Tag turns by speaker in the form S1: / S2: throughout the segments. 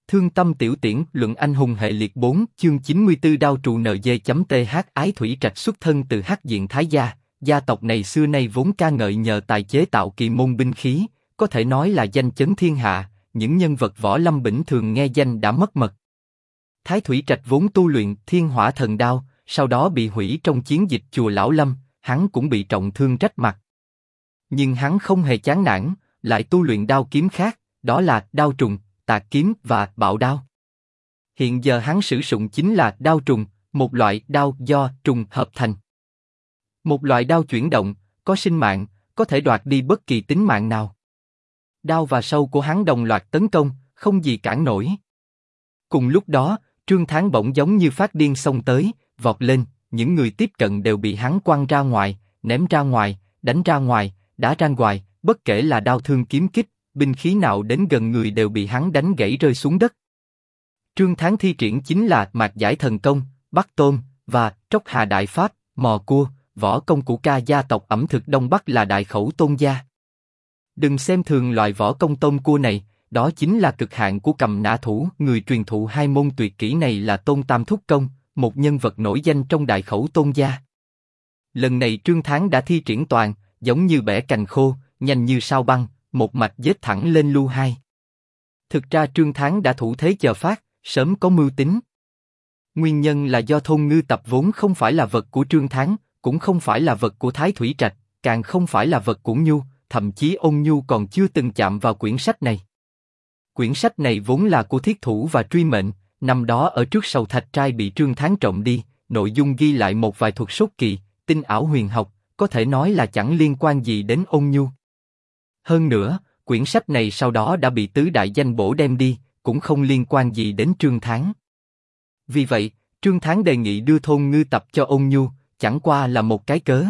S1: Thương tâm tiểu tiễn luận anh hùng hệ liệt 4 chương 94 đao trụ NG.th Ái Thủy Trạch xuất thân từ Hắc Diện Thái gia, gia tộc này xưa nay vốn ca ngợi nhờ tài chế tạo kỳ môn binh khí, có thể nói là danh chấn thiên hạ, những nhân vật võ lâm bình thường nghe danh đã mất mật. Thái Thủy Trạch vốn tu luyện Thiên Hỏa Thần Đao, sau đó bị hủy trong chiến dịch chùa Lão Lâm, hắn cũng bị trọng thương rách mặt. Nhưng hắn không hề chán nản, lại tu luyện đao kiếm khác, đó là đao trùng, tạc kiếm và bạo đao. Hiện giờ hắn sử dụng chính là đao trùng, một loại đao do trùng hợp thành. Một loại đao chuyển động, có sinh mạng, có thể đoạt đi bất kỳ tính mạng nào. Đao và sâu của hắn đồng loạt tấn công, không gì cản nổi. Cùng lúc đó, Trương Thắng bỗng giống như phát điên xông tới, vọt lên, những người tiếp cận đều bị hắn quăng ra ngoài, ném ra ngoài, đánh ra ngoài, đá ra ngoài, bất kể là đao thương kiếm kích, binh khí nào đến gần người đều bị hắn đánh gãy rơi xuống đất. Trương Thắng thi triển chính là Mạc Giải Thần Công, Bắc Tôn và Trốc Hà Đại Pháp, Mò Cua, võ công của ca gia tộc ẩm thực Đông Bắc là Đại Khẩu Tôn gia. Đừng xem thường loại võ công tôm cua này, đó chính là cực hạn của cầm nã thủ. Người truyền thụ hai môn tuyệt kỹ này là Tôn Tam Thúc Công, một nhân vật nổi danh trong Đại Khẩu Tôn gia. Lần này Trương Thắng đã thi triển toàn, giống như bẻ cành khô, nhanh như sao băng, một mạch giết thẳng lên Lưu Hai. Thực ra Trương Thắng đã thủ thế chờ phát, sớm có mưu tính. Nguyên nhân là do Thôn Ngư Tập vốn không phải là vật của Trương Thắng, cũng không phải là vật của Thái Thủy Trạch, càng không phải là vật của Nhu, thậm chí Ôn Nhu còn chưa từng chạm vào quyển sách này. Quyển sách này vốn là của Thiết Thủ và Truy Mệnh, năm đó ở trước Sầu Thạch Trai bị Trương Thắng trộm đi, nội dung ghi lại một vài thuật sốt kỳ, tinh ảo huyền học, có thể nói là chẳng liên quan gì đến Ôn Nhu. Hơn nữa, quyển sách này sau đó đã bị tứ đại danh bổ đem đi, cũng không liên quan gì đến Trương Thắng. Vì vậy, Trương Thắng đề nghị đưa Thôn Ngư Tập cho Ôn Nhu, chẳng qua là một cái cớ.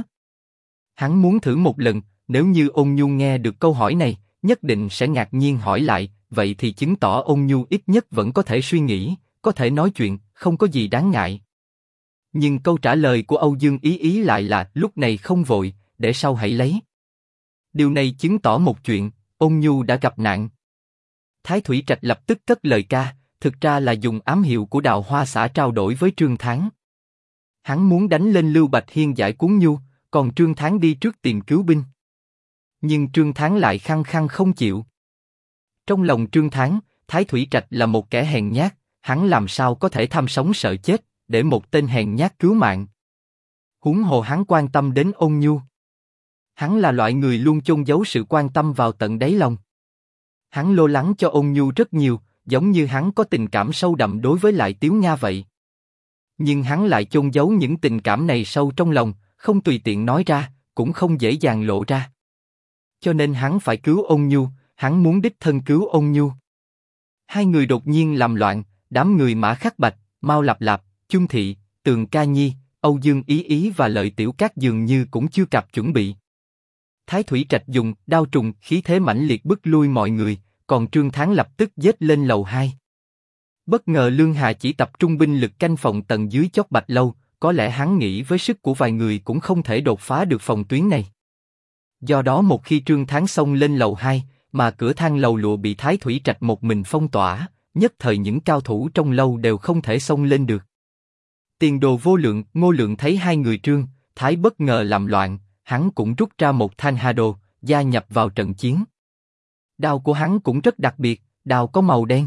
S1: Hắn muốn thử một lần, nếu như Ôn Nhu nghe được câu hỏi này, nhất định sẽ ngạc nhiên hỏi lại, vậy thì chứng tỏ Ôn Nhu ít nhất vẫn có thể suy nghĩ, có thể nói chuyện, không có gì đáng ngại. Nhưng câu trả lời của Âu Dương Ý Ý lại là lúc này không vội, để sau hãy lấy. Điều này chứng tỏ một chuyện, Ôn Nhu đã gặp nạn. Thái Thủy Trạch lập tức cất lời ca, thực ra là dùng ám hiệu của Đào Hoa xã trao đổi với Trương Thắng. Hắn muốn đánh lên Lưu Bạch Hiên giải cuốn Nhu, còn Trương Thắng đi trước tìm cứu binh. Nhưng Trương Thắng lại khăng khăng không chịu. Trong lòng Trương Thắng, Thái Thủy Trạch là một kẻ hèn nhát, hắn làm sao có thể tham sống sợ chết, để một tên hèn nhát cứu mạng. Huống hồ hắn quan tâm đến Ôn Nhu. Hắn là loại người luôn chôn giấu sự quan tâm vào tận đáy lòng. Hắn lo lắng cho Ôn Nhu rất nhiều, giống như hắn có tình cảm sâu đậm đối với lại Tiếu Nha vậy. Nhưng hắn lại chôn giấu những tình cảm này sâu trong lòng, không tùy tiện nói ra, cũng không dễ dàng lộ ra. Cho nên hắn phải cứu Ôn Nhu, hắn muốn đích thân cứu Ôn Nhu. Hai người đột nhiên làm loạn, đám người Mã Khắc Bạch, Mao Lạp Lạp, Chung Thị, Tường Ca Nhi, Âu Dương Ý Ý và Lợi Tiểu Cát dường như cũng chưa kịp chuẩn bị. Thái Thủy Trạch dùng đao trùng khí thế mãnh liệt bức lui mọi người, còn Trương Thắng lập tức giết lên lầu 2. Bất ngờ Lương Hà chỉ tập trung binh lực canh phòng tầng dưới chót Bạch Lâu, có lẽ hắn nghĩ với sức của vài người cũng không thể đột phá được phòng tuyến này. Do đó một khi Trương Thắng xông lên lầu 2, mà cửa thang lầu lụa bị Thái Thủy Trạch một mình phong tỏa, nhất thời những cao thủ trong lâu đều không thể xông lên được. Tiền Đồ Vô Lượng, Ngô Lượng thấy hai người Trương Thái bất ngờ làm loạn, hắn cũng rút ra một thanh hà đồ, gia nhập vào trận chiến. Đao của hắn cũng rất đặc biệt, đao có màu đen.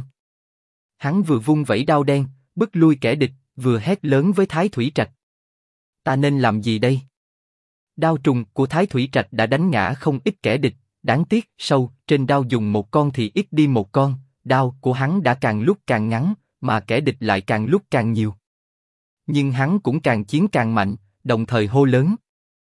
S1: Hắn vừa vung vẩy đao đen, bức lui kẻ địch, vừa hét lớn với Thái Thủy Trạch. Ta nên làm gì đây? Đao trùng của Thái Thủy Trạch đã đánh ngã không ít kẻ địch, đáng tiếc sâu trên đao dùng một con thì ít đi một con, đao của hắn đã càng lúc càng ngắn, mà kẻ địch lại càng lúc càng nhiều. Nhưng hắn cũng càng chiến càng mạnh, đồng thời hô lớn.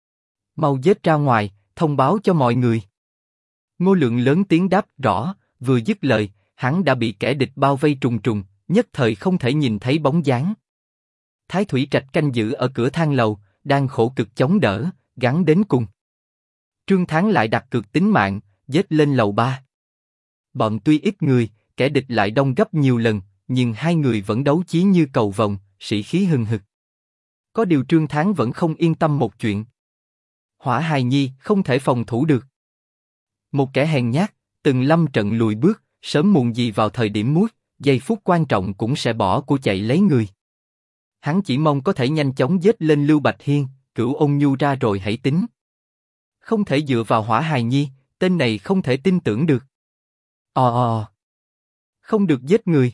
S1: Mau giết ra ngoài, thông báo cho mọi người. Ngô Lượng lớn tiếng đáp rõ, vừa dứt lời, hắn đã bị kẻ địch bao vây trùng trùng, nhất thời không thể nhìn thấy bóng dáng. Thái Thủy Trạch canh giữ ở cửa thang lầu, đang khổ cực chống đỡ, gắng đến cùng. Trương Thắng lại đặt cược tính mạng, giết lên lầu 3. Bọn tuy ít người, kẻ địch lại đông gấp nhiều lần, nhưng hai người vẫn đấu chí như cầu vồng, sĩ khí hừng hực. Có điều Trương Thắng vẫn không yên tâm một chuyện. Hỏa hài nhi không thể phòng thủ được. Một kẻ hèn nhát, từng lâm trận lùi bước, sớm muộn gì vào thời điểm mút, giây phút quan trọng cũng sẽ bỏ của chạy lấy người. Hắn chỉ mong có thể nhanh chóng giết lên Lưu Bạch Hiên, cửu ôn nhu ra rồi hãy tính. Không thể dựa vào Hỏa Hài Nhi, tên này không thể tin tưởng được. Không được giết người.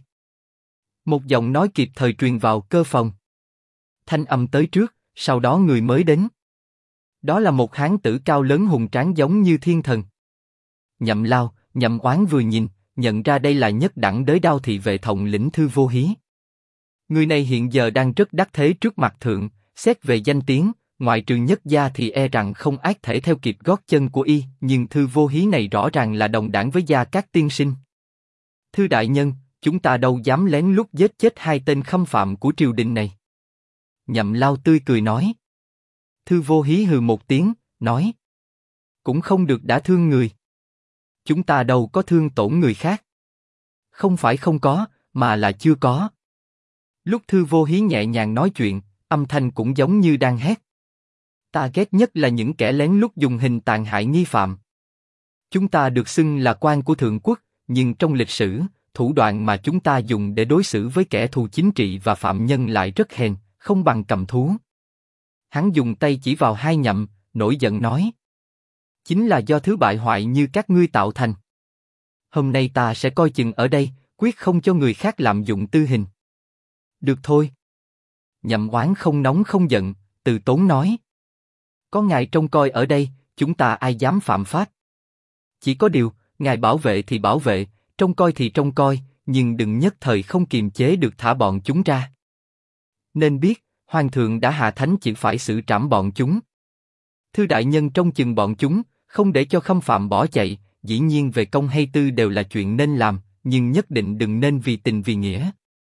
S1: Một giọng nói kịp thời truyền vào cơ phòng. Thanh âm tới trước, sau đó người mới đến. Đó là một hán tử cao lớn hùng tráng giống như thiên thần. Nhậm Lao, Nhậm Oán vừa nhìn, nhận ra đây là nhất đẳng đới đao thị vệ thống lĩnh Thư Vô Hí. Người này hiện giờ đang rất đắc thế trước mặt thượng, xét về danh tiếng, ngoại trừ Nhất Gia thì e rằng không ai thể theo kịp gót chân của y, nhưng Thư Vô Hí này rõ ràng là đồng đảng với Gia Cát tiên sinh. Thư đại nhân, chúng ta đâu dám lén lút giết chết hai tên khâm phạm của triều đình này. Nhậm Lao tươi cười nói. Thư Vô Hí hừ một tiếng, nói. Cũng không được đả thương người. Chúng ta đâu có thương tổn người khác. Không phải không có, mà là chưa có. Lúc Thư Vô Hí nhẹ nhàng nói chuyện, âm thanh cũng giống như đang hét. Ta ghét nhất là những kẻ lén lút dùng hình tàn hại nghi phạm. Chúng ta được xưng là quan của thượng quốc, nhưng trong lịch sử, thủ đoạn mà chúng ta dùng để đối xử với kẻ thù chính trị và phạm nhân lại rất hèn, không bằng cầm thú. Hắn dùng tay chỉ vào hai Nhậm, nổi giận nói. Chính là do thứ bại hoại như các ngươi tạo thành. Hôm nay ta sẽ coi chừng ở đây, quyết không cho người khác lạm dụng tư hình. Được thôi. Nhậm Oán không nóng không giận, từ tốn nói. Có ngài trông coi ở đây, chúng ta ai dám phạm pháp. Chỉ có điều, ngài bảo vệ thì bảo vệ, trông coi thì trông coi, nhưng đừng nhất thời không kiềm chế được thả bọn chúng ra. Nên biết, Hoàng thượng đã hạ thánh chỉ phải xử trảm bọn chúng. Thư đại nhân trông chừng bọn chúng, không để cho khâm phạm bỏ chạy, dĩ nhiên về công hay tư đều là chuyện nên làm, nhưng nhất định đừng nên vì tình vì nghĩa.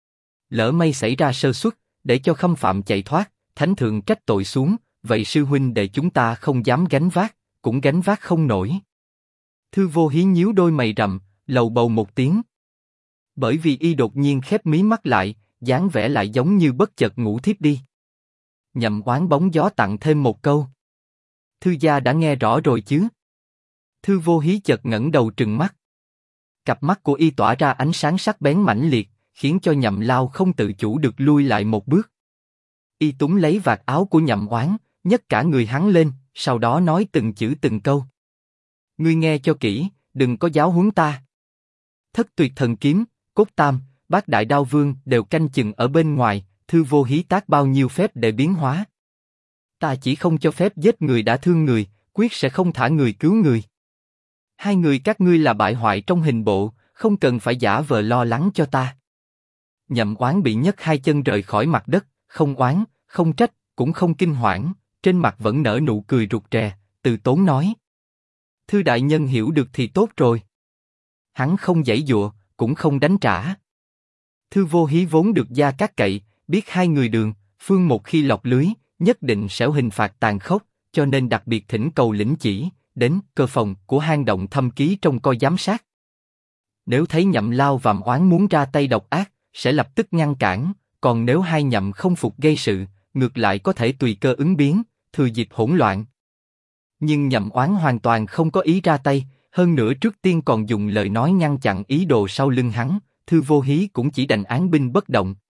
S1: Lỡ may xảy ra sơ suất, để cho khâm phạm chạy thoát, thánh thượng trách tội xuống, vậy sư huynh đệ chúng ta không dám gánh vác, cũng gánh vác không nổi. Thư Vô Hí nhíu đôi mày rậm, lầu bầu một tiếng. Bởi vì y đột nhiên khép mí mắt lại, dáng vẻ lại giống như bất chợt ngủ thiếp đi. Nhậm Oán bóng gió tặng thêm một câu. Thư gia đã nghe rõ rồi chứ? Thư Vô Hí chợt ngẩng đầu trừng mắt. Cặp mắt của y tỏa ra ánh sáng sắc bén mãnh liệt, khiến cho Nhậm Lao không tự chủ được lui lại một bước. Y túm lấy vạt áo của Nhậm Oán, nhấc cả người hắn lên, sau đó nói từng chữ từng câu. Ngươi nghe cho kỹ, đừng có giáo huấn ta. Thất tuyệt thần kiếm, cốt tam, bát đại đao vương đều canh chừng ở bên ngoài, Thư Vô Hí tác bao nhiêu phép để biến hóa. Ta chỉ không cho phép giết người đã thương người, quyết sẽ không thả người cứu người. Hai người các ngươi là bại hoại trong hình bộ, không cần phải giả vờ lo lắng cho ta. Nhậm Oán bị nhấc hai chân rời khỏi mặt đất, không oán, không trách, cũng không kinh hoảng, trên mặt vẫn nở nụ cười rụt rè, từ tốn nói. Thư đại nhân hiểu được thì tốt rồi. Hắn không giãy giụa, cũng không đánh trả. Thư Vô Hí vốn được Gia Cát cậy, biết hai người Đường, Phương một khi lọt lưới, nhất định sẽ hình phạt tàn khốc, cho nên đặc biệt thỉnh cầu lĩnh chỉ, đến cơ phòng của hang động thâm ký trông coi giám sát. Nếu thấy Nhậm Lao và Oán muốn ra tay độc ác, sẽ lập tức ngăn cản, còn nếu hai Nhậm không phục gây sự, ngược lại có thể tùy cơ ứng biến, thừa dịp hỗn loạn. Nhưng Nhậm Oán hoàn toàn không có ý ra tay, hơn nữa trước tiên còn dùng lời nói ngăn chặn ý đồ sau lưng hắn, Thư Vô Hí cũng chỉ đành án binh bất động.